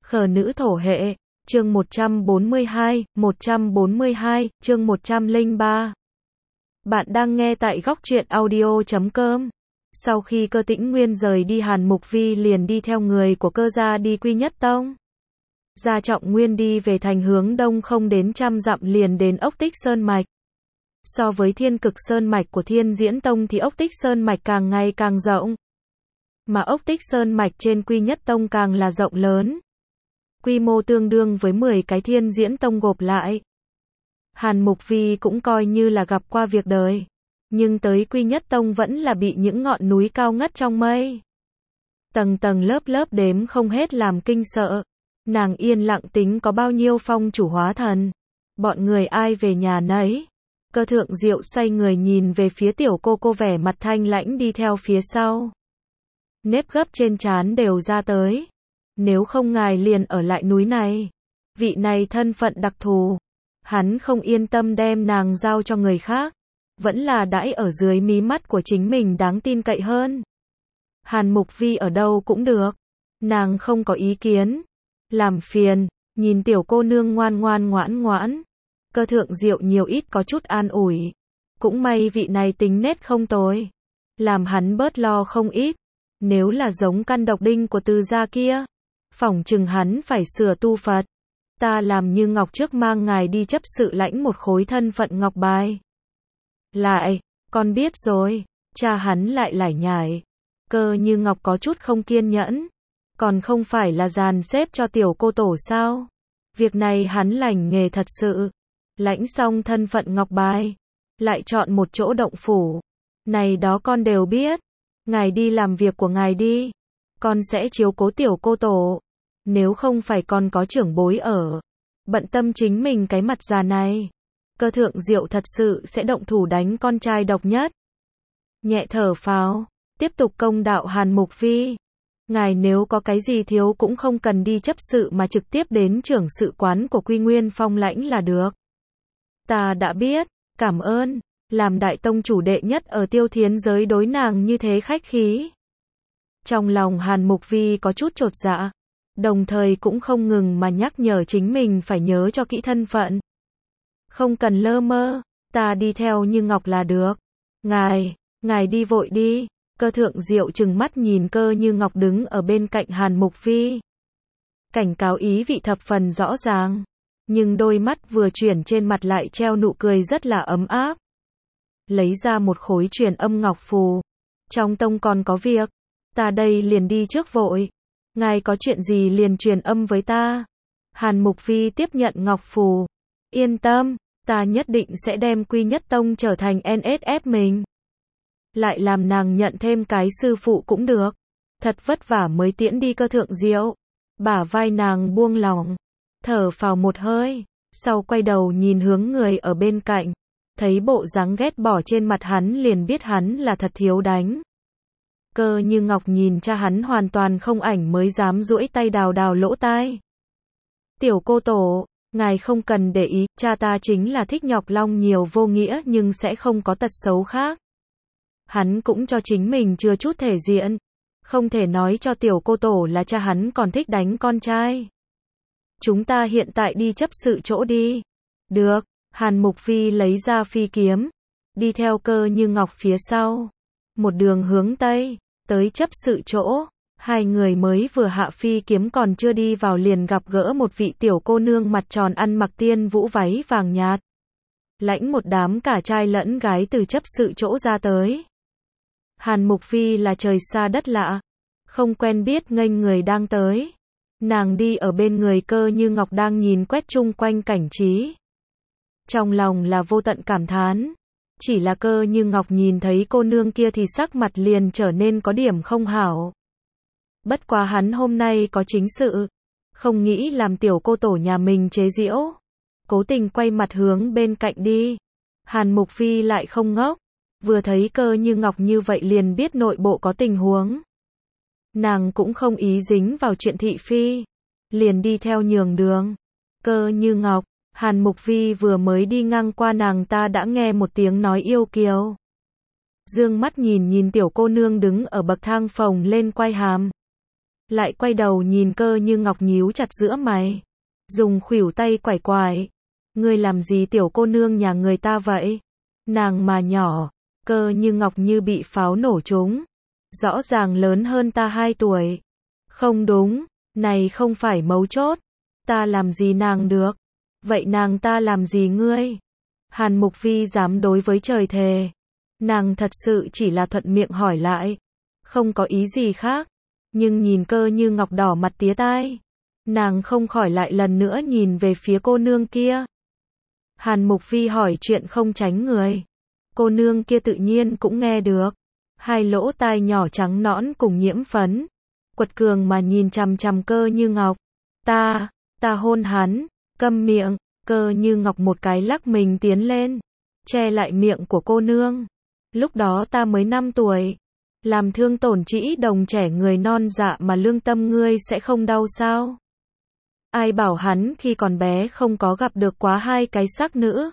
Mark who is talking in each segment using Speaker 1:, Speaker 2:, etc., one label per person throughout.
Speaker 1: Khờ nữ thổ hệ, chương 142, chương 103. Bạn đang nghe tại góc truyện audio.com. Sau khi Cơ Tĩnh Nguyên rời đi, Hàn Mục Vi liền đi theo người của Cơ gia đi Quy Nhất Tông. Gia Trọng Nguyên đi về thành hướng đông không đến 100 dặm liền đến Ốc Tích Sơn Mạch. So với Thiên Cực Sơn Mạch của Thiên Diễn Tông thì Ốc Tích Sơn Mạch càng ngày càng rộng. Mà Ốc Tích Sơn Mạch trên Quy Nhất Tông càng là rộng lớn. Quy mô tương đương với 10 cái Thiên Diễn Tông gộp lại. Hàn Mục Vi cũng coi như là gặp qua việc đời. Nhưng tới Quy Nhất Tông vẫn là bị những ngọn núi cao ngất trong mây. Tầng tầng lớp lớp đếm không hết làm kinh sợ. Nàng yên lặng tính có bao nhiêu phong chủ hóa thần. Bọn người ai về nhà nấy. Cơ Thượng Diệu xoay người nhìn về phía tiểu cô vẻ mặt thanh lãnh đi theo phía sau. Nếp gấp trên trán đều ra tới. Nếu không ngài liền ở lại núi này. Vị này thân phận đặc thù. Hắn không yên tâm đem nàng giao cho người khác. Vẫn là đãi ở dưới mí mắt của chính mình đáng tin cậy hơn. Hàn Mục Vi ở đâu cũng được. Nàng không có ý kiến. Làm phiền, nhìn tiểu cô nương ngoan ngoãn. Cơ Thượng Diệu nhiều ít có chút an ủi. Cũng may vị này tính nết không tồi. Làm hắn bớt lo không ít. Nếu là giống căn độc đinh của Từ gia kia, phỏng chừng hắn phải sửa tu Phật. Ta làm như Ngọc trước mang ngài đi chấp sự lãnh một khối thân phận ngọc bài. Lại, con biết rồi. Cha hắn lại lải nhải. Cơ Như Ngọc có chút không kiên nhẫn. Còn không phải là dàn xếp cho tiểu cô tổ sao? Việc này hắn lành nghề thật sự. Lãnh xong thân phận ngọc bài, lại chọn một chỗ động phủ. Này đó con đều biết. Ngài đi làm việc của ngài đi. Con sẽ chiếu cố tiểu cô tổ. Nếu không phải con có trưởng bối ở. Bận tâm chính mình cái mặt già này. Cơ Thượng Diệu thật sự sẽ động thủ đánh con trai độc nhất. Nhẹ thở phào. Tiếp tục công đạo Hàn Mục Vi. Ngài nếu có cái gì thiếu cũng không cần đi chấp sự mà trực tiếp đến trưởng sự quán của Quy Nguyên Phong lãnh là được. Ta đã biết, cảm ơn. Làm đại tông chủ đệ nhất ở Tiêu Thiến giới đối nàng như thế khách khí. Trong lòng Hàn Mục Vi có chút chột dạ. Đồng thời cũng không ngừng mà nhắc nhở chính mình phải nhớ cho kỹ thân phận. Không cần lơ mơ, ta đi theo Như Ngọc là được. Ngài đi vội đi. Cơ Thượng Diệu trừng mắt nhìn Cơ Như Ngọc đứng ở bên cạnh Hàn Mục Vi. Cảnh cáo ý vị thập phần rõ ràng. Nhưng đôi mắt vừa chuyển trên mặt lại treo nụ cười rất là ấm áp. Lấy ra một khối truyền âm ngọc phù. Trong tông còn có việc. Ta đây liền đi trước vội. Ngài có chuyện gì liền truyền âm với ta. Hàn Mục Vi tiếp nhận ngọc phù. Yên tâm, ta nhất định sẽ đem Quy Nhất Tông trở thành NSF mình. Lại làm nàng nhận thêm cái sư phụ cũng được. Thật vất vả mới tiễn đi Cơ Thượng Diệu. Bả vai nàng buông lỏng. Thở phào một hơi. Sau quay đầu nhìn hướng người ở bên cạnh. Thấy bộ dáng ghét bỏ trên mặt hắn liền biết hắn là thật thiếu đánh. Cơ Như Ngọc nhìn cha hắn hoàn toàn không ảnh mới dám duỗi tay đào lỗ tai. Tiểu cô tổ, ngài không cần để ý, cha ta chính là thích nhọc long nhiều vô nghĩa nhưng sẽ không có tật xấu khác. Hắn cũng cho chính mình chưa chút thể diện. Không thể nói cho tiểu cô tổ là cha hắn còn thích đánh con trai. Chúng ta hiện tại đi chấp sự chỗ đi. Được, Hàn Mục Vi lấy ra phi kiếm. Đi theo Cơ Như Ngọc phía sau. Một đường hướng Tây, tới chấp sự chỗ. Hai người mới vừa hạ phi kiếm còn chưa đi vào liền gặp gỡ một vị tiểu cô nương mặt tròn ăn mặc tiên vũ váy vàng nhạt. Lãnh một đám cả trai lẫn gái từ chấp sự chỗ ra tới. Hàn Mục Vi là trời xa đất lạ. Không quen biết nghênh người đang tới. Nàng đi ở bên người Cơ Như Ngọc đang nhìn quét chung quanh cảnh trí. Trong lòng là vô tận cảm thán. Chỉ là Cơ Như Ngọc nhìn thấy cô nương kia thì sắc mặt liền trở nên có điểm không hảo. Bất quá hắn hôm nay có chính sự. Không nghĩ làm tiểu cô tổ nhà mình chế giễu. Cố tình quay mặt hướng bên cạnh đi. Hàn Mục Vi lại không ngốc. Vừa thấy Cơ Như Ngọc như vậy liền biết nội bộ có tình huống. Nàng cũng không ý dính vào chuyện thị phi. Liền đi theo nhường đường. Cơ Như Ngọc, Hàn Mục Vi vừa mới đi ngang qua nàng ta đã nghe một tiếng nói yêu kiều. Dương mắt nhìn tiểu cô nương đứng ở bậc thang phồng lên quai hàm. lại quay đầu nhìn Cơ Như Ngọc nhíu chặt giữa mày, dùng khuỷu tay quải quải. Ngươi làm gì tiểu cô nương nhà người ta vậy? Nàng mà nhỏ, Cơ Như Ngọc như bị pháo nổ trúng. Rõ ràng lớn hơn ta 2 tuổi. Không đúng, này không phải mấu chốt. Ta làm gì nàng được? Vậy nàng ta làm gì ngươi? Hàn Mục Vi dám đối với trời thề. Nàng thật sự chỉ là thuận miệng hỏi lại. Không có ý gì khác. Nhưng nhìn Cơ Như Ngọc đỏ mặt tía tai. Nàng không khỏi lại lần nữa nhìn về phía cô nương kia. Hàn Mục Vi hỏi chuyện không tránh người. Cô nương kia tự nhiên cũng nghe được. 2 lỗ tai nhỏ trắng nõn cùng nhiễm phấn. Quật cường mà nhìn chằm chằm Cơ Như Ngọc. Ta hôn hắn. Câm miệng. Cơ Như Ngọc một cái lắc mình tiến lên. Che lại miệng của cô nương. Lúc đó ta mới 5 tuổi. Làm thương tổn trĩ đồng trẻ người non dạ mà lương tâm ngươi sẽ không đau sao? Ai bảo hắn khi còn bé không có gặp được quá 2 cái sắc nữ.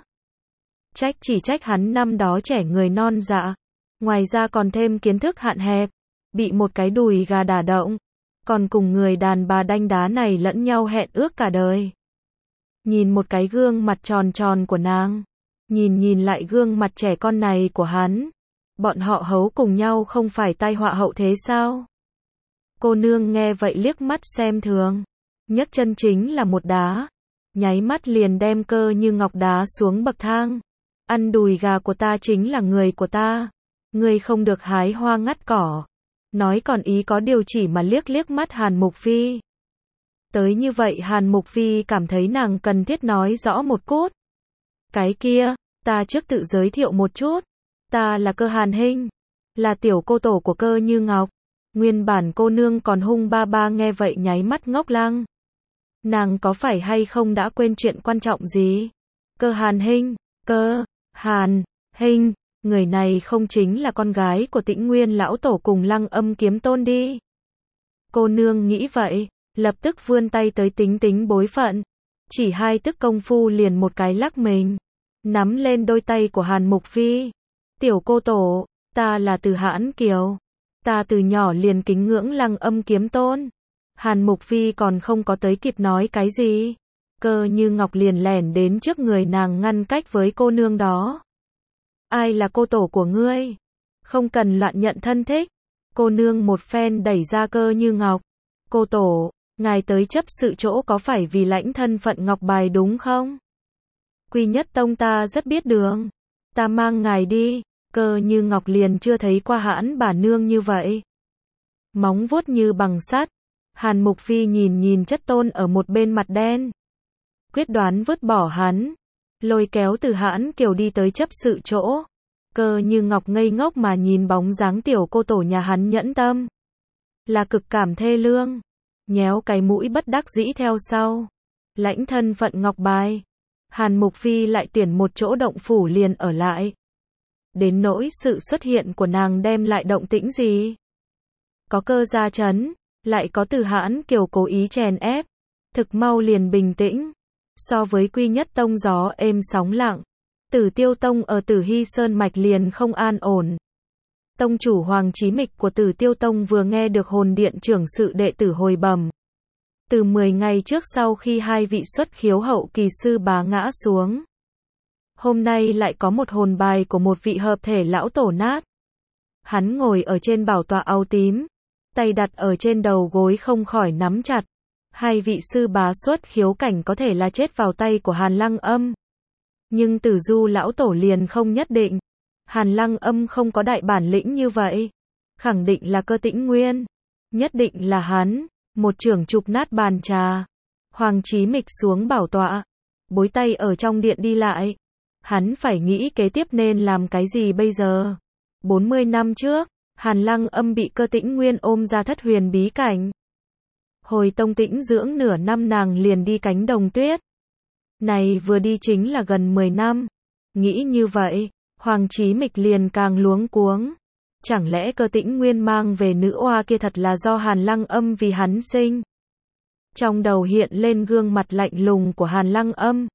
Speaker 1: Chỉ trách hắn năm đó trẻ người non dạ. Ngoài ra còn thêm kiến thức hạn hẹp. Bị một cái đùi gà đả động. Còn cùng người đàn bà đanh đá này lẫn nhau hẹn ước cả đời. Nhìn một cái gương mặt tròn tròn của nàng. Nhìn lại gương mặt trẻ con này của hắn. Bọn họ hấu cùng nhau không phải tai họa hậu thế sao? Cô nương nghe vậy liếc mắt xem thường. Nhấc chân chính là một đá. Nháy mắt liền đem Cơ Như Ngọc đá xuống bậc thang. Ăn đùi gà của ta chính là người của ta. Ngươi không được hái hoa ngắt cỏ. Nói còn ý có điều chỉ mà liếc mắt Hàn Mục Vi. Tới như vậy Hàn Mục Vi cảm thấy nàng cần thiết nói rõ một cốt. Cái kia, ta trước tự giới thiệu một chút. Ta là Cơ Hàn Hinh. Là tiểu cô tổ của Cơ Như Ngọc. Nguyên bản cô nương còn hung ba nghe vậy nháy mắt ngốc lăng. Nàng có phải hay không đã quên chuyện quan trọng gì? Cơ Hàn Hinh, Cơ Hàn Hinh, người này không chính là con gái của Tĩnh Nguyên lão tổ cùng Lăng Âm kiếm tôn đi. Cô nương nghĩ vậy, lập tức vươn tay tới tính bối phận. Chỉ 2 tức công phu liền một cái lắc mình. Nắm lên đôi tay của Hàn Mục Vi. Tiểu cô tổ, ta là Từ Hãn Kiều. Ta từ nhỏ liền kính ngưỡng Lăng Âm kiếm tôn. Hàn Mục Vi còn không có tới kịp nói cái gì. Cơ Như Ngọc liền lẻn đến trước người nàng ngăn cách với cô nương đó. Ai là cô tổ của ngươi? Không cần loạn nhận thân thích. Cô nương một phen đẩy ra Cơ Như Ngọc. Cô tổ, ngài tới chấp sự chỗ có phải vì lãnh thân phận ngọc bài đúng không? Quy Nhất Tông ta rất biết đường. Ta mang ngài đi. Cơ Như Ngọc liền chưa thấy qua hãn bà nương như vậy. Móng vuốt như bằng sắt. Hàn Mục Vi nhìn chất tôn ở một bên mặt đen. Quyết đoán vứt bỏ hắn. Lôi kéo Từ Hãn Kiều đi tới chấp sự chỗ. Cơ Như Ngọc ngây ngốc mà nhìn bóng dáng tiểu cô tổ nhà hắn nhẫn tâm. Là cực cảm thê lương. Nhéo cái mũi bất đắc dĩ theo sau. Lãnh thân phận ngọc bài. Hàn Mục Vi lại tuyển một chỗ động phủ liền ở lại. Đến nỗi sự xuất hiện của nàng đem lại động tĩnh gì? Có Cơ gia trấn, lại có Từ Hãn Kiều cố ý chèn ép. Thực mau liền bình tĩnh. So với Quy Nhất Tông gió êm sóng lặng. Tử Tiêu Tông ở Tử Hy Sơn Mạch liền không an ổn. Tông chủ Hoàng Chí Mịch của Tử Tiêu Tông vừa nghe được hồn điện trưởng sự đệ tử hồi bẩm. Từ 10 ngày trước sau khi 2 vị xuất khiếu hậu kỳ sư bá ngã xuống. Hôm nay lại có một hồn bài của một vị hợp thể lão tổ nát. Hắn ngồi ở trên bảo tọa áo tím. Tay đặt ở trên đầu gối không khỏi nắm chặt. 2 vị sư bá xuất khiếu cảnh có thể là chết vào tay của Hàn Lăng Âm. Nhưng Tử Du lão tổ liền không nhất định. Hàn Lăng Âm không có đại bản lĩnh như vậy. Khẳng định là Cơ Tĩnh Nguyên. Nhất định là hắn. Một trưởng chụp nát bàn trà. Hoàng Chí Mịch xuống bảo tọa. Bối tay ở trong điện đi lại. Hắn phải nghĩ kế tiếp nên làm cái gì bây giờ. 40 năm trước, Hàn Lăng Âm bị Cơ Tĩnh Nguyên ôm ra Thất Huyền bí cảnh. Hồi tông tĩnh dưỡng nửa năm nàng liền đi cánh đồng tuyết. Này vừa đi chính là gần 10 năm. Nghĩ như vậy, Hoàng Chí Mịch liền càng luống cuống. Chẳng lẽ Cơ Tĩnh Nguyên mang về nữ oa kia thật là do Hàn Lăng Âm vì hắn sinh? Trong đầu hiện lên gương mặt lạnh lùng của Hàn Lăng Âm.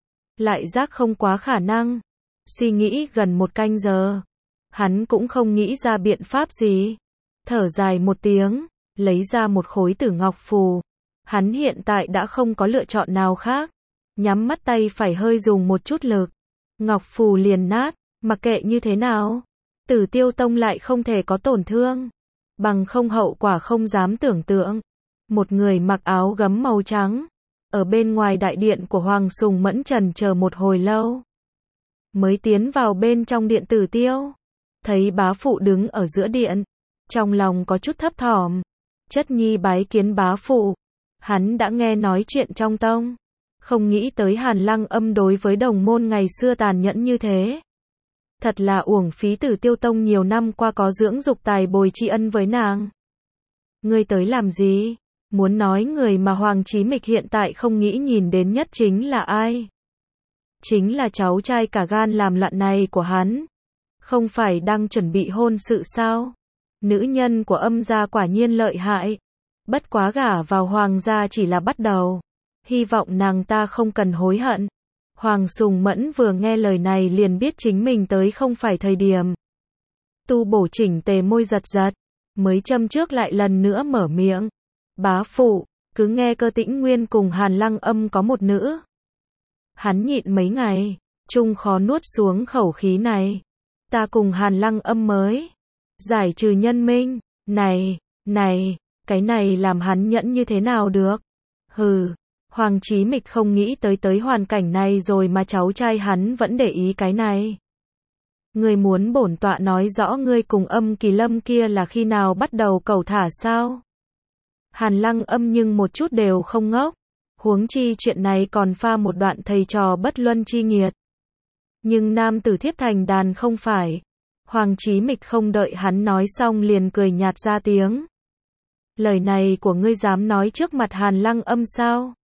Speaker 1: Lại giác không quá khả năng. Suy nghĩ gần 1 canh giờ. Hắn cũng không nghĩ ra biện pháp gì. Thở dài một tiếng. lấy ra một khối tử ngọc phù. Hắn hiện tại đã không có lựa chọn nào khác. Nhắm mắt tay phải hơi dùng một chút lực. Ngọc phù liền nát, mặc kệ như thế nào. Tử Tiêu Tông lại không thể có tổn thương. Bằng không hậu quả không dám tưởng tượng. Một người mặc áo gấm màu trắng. Ở bên ngoài đại điện của Hoàng Sùng Mẫn chần chờ một hồi lâu. Mới tiến vào bên trong điện Tử Tiêu. Thấy bá phụ đứng ở giữa điện. Trong lòng có chút thấp thỏm. Chất nhi bái kiến bá phụ. Hắn đã nghe nói chuyện trong tông. Không nghĩ tới Hàn Lăng Âm đối với đồng môn ngày xưa tàn nhẫn như thế. Thật là uổng phí Tử Tiêu Tông nhiều năm qua có dưỡng dục tài bồi tri ân với nàng. Ngươi tới làm gì? Muốn nói người mà Hoàng Chí Mịch hiện tại không nghĩ nhìn đến nhất chính là ai? Chính là cháu trai cả gan làm loạn này của hắn. Không phải đang chuẩn bị hôn sự sao? Nữ nhân của Âm gia quả nhiên lợi hại. Bất quá gả vào Hoàng gia chỉ là bắt đầu. Hy vọng nàng ta không cần hối hận. Hoàng Sùng Mẫn vừa nghe lời này liền biết chính mình tới không phải thời điểm. Tu Bổ chỉnh tề môi giật giật. Mới châm trước lại lần nữa mở miệng. Bá phụ, cứ nghe Cơ Tĩnh Nguyên cùng Hàn Lăng Âm có một nữ. Hắn nhịn mấy ngày, chung khó nuốt xuống khẩu khí này. Ta cùng Hàn Lăng Âm mới giải trừ nhân minh. Này, cái này làm hắn nhẫn như thế nào được? Hừ, Hoàng Chí Mịch không nghĩ tới hoàn cảnh này rồi mà cháu trai hắn vẫn để ý cái này. Ngươi muốn bổn tọa nói rõ ngươi cùng Âm Kỳ Lâm kia là khi nào bắt đầu cẩu thả sao? Hàn Lăng Âm nhưng một chút đều không ngốc. Huống chi chuyện này còn pha một đoạn thầy trò bất luân chi nghiệt. Nhưng nam tử thiếp thành đàn không phải. Hoàng Chí Mịch không đợi hắn nói xong liền cười nhạt ra tiếng. Lời này của ngươi dám nói trước mặt Hàn Lăng Âm sao?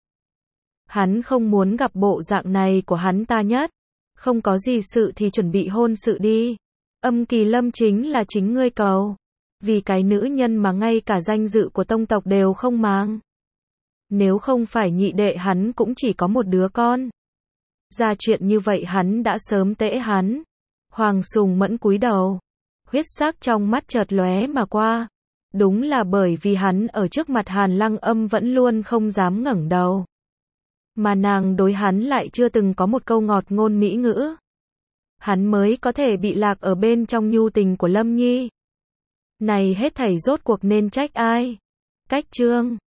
Speaker 1: Hắn không muốn gặp bộ dạng này của hắn ta nhất. Không có gì sự thì chuẩn bị hôn sự đi. Âm Kỳ Lâm chính là chính ngươi cầu. Vì cái nữ nhân mà ngay cả danh dự của tông tộc đều không mang. Nếu không phải nhị đệ hắn cũng chỉ có một đứa con. Ra chuyện như vậy hắn đã sớm tễ hắn. Hoàng Sùng Mẫn cúi đầu. Huyết sắc trong mắt chợt lóe mà qua. Đúng là bởi vì hắn ở trước mặt Hàn Lăng Âm vẫn luôn không dám ngẩng đầu. Mà nàng đối hắn lại chưa từng có một câu ngọt ngôn mỹ ngữ. Hắn mới có thể bị lạc ở bên trong nhu tình của Lâm Nhi. Này hết thảy rốt cuộc nên trách ai? Cách chương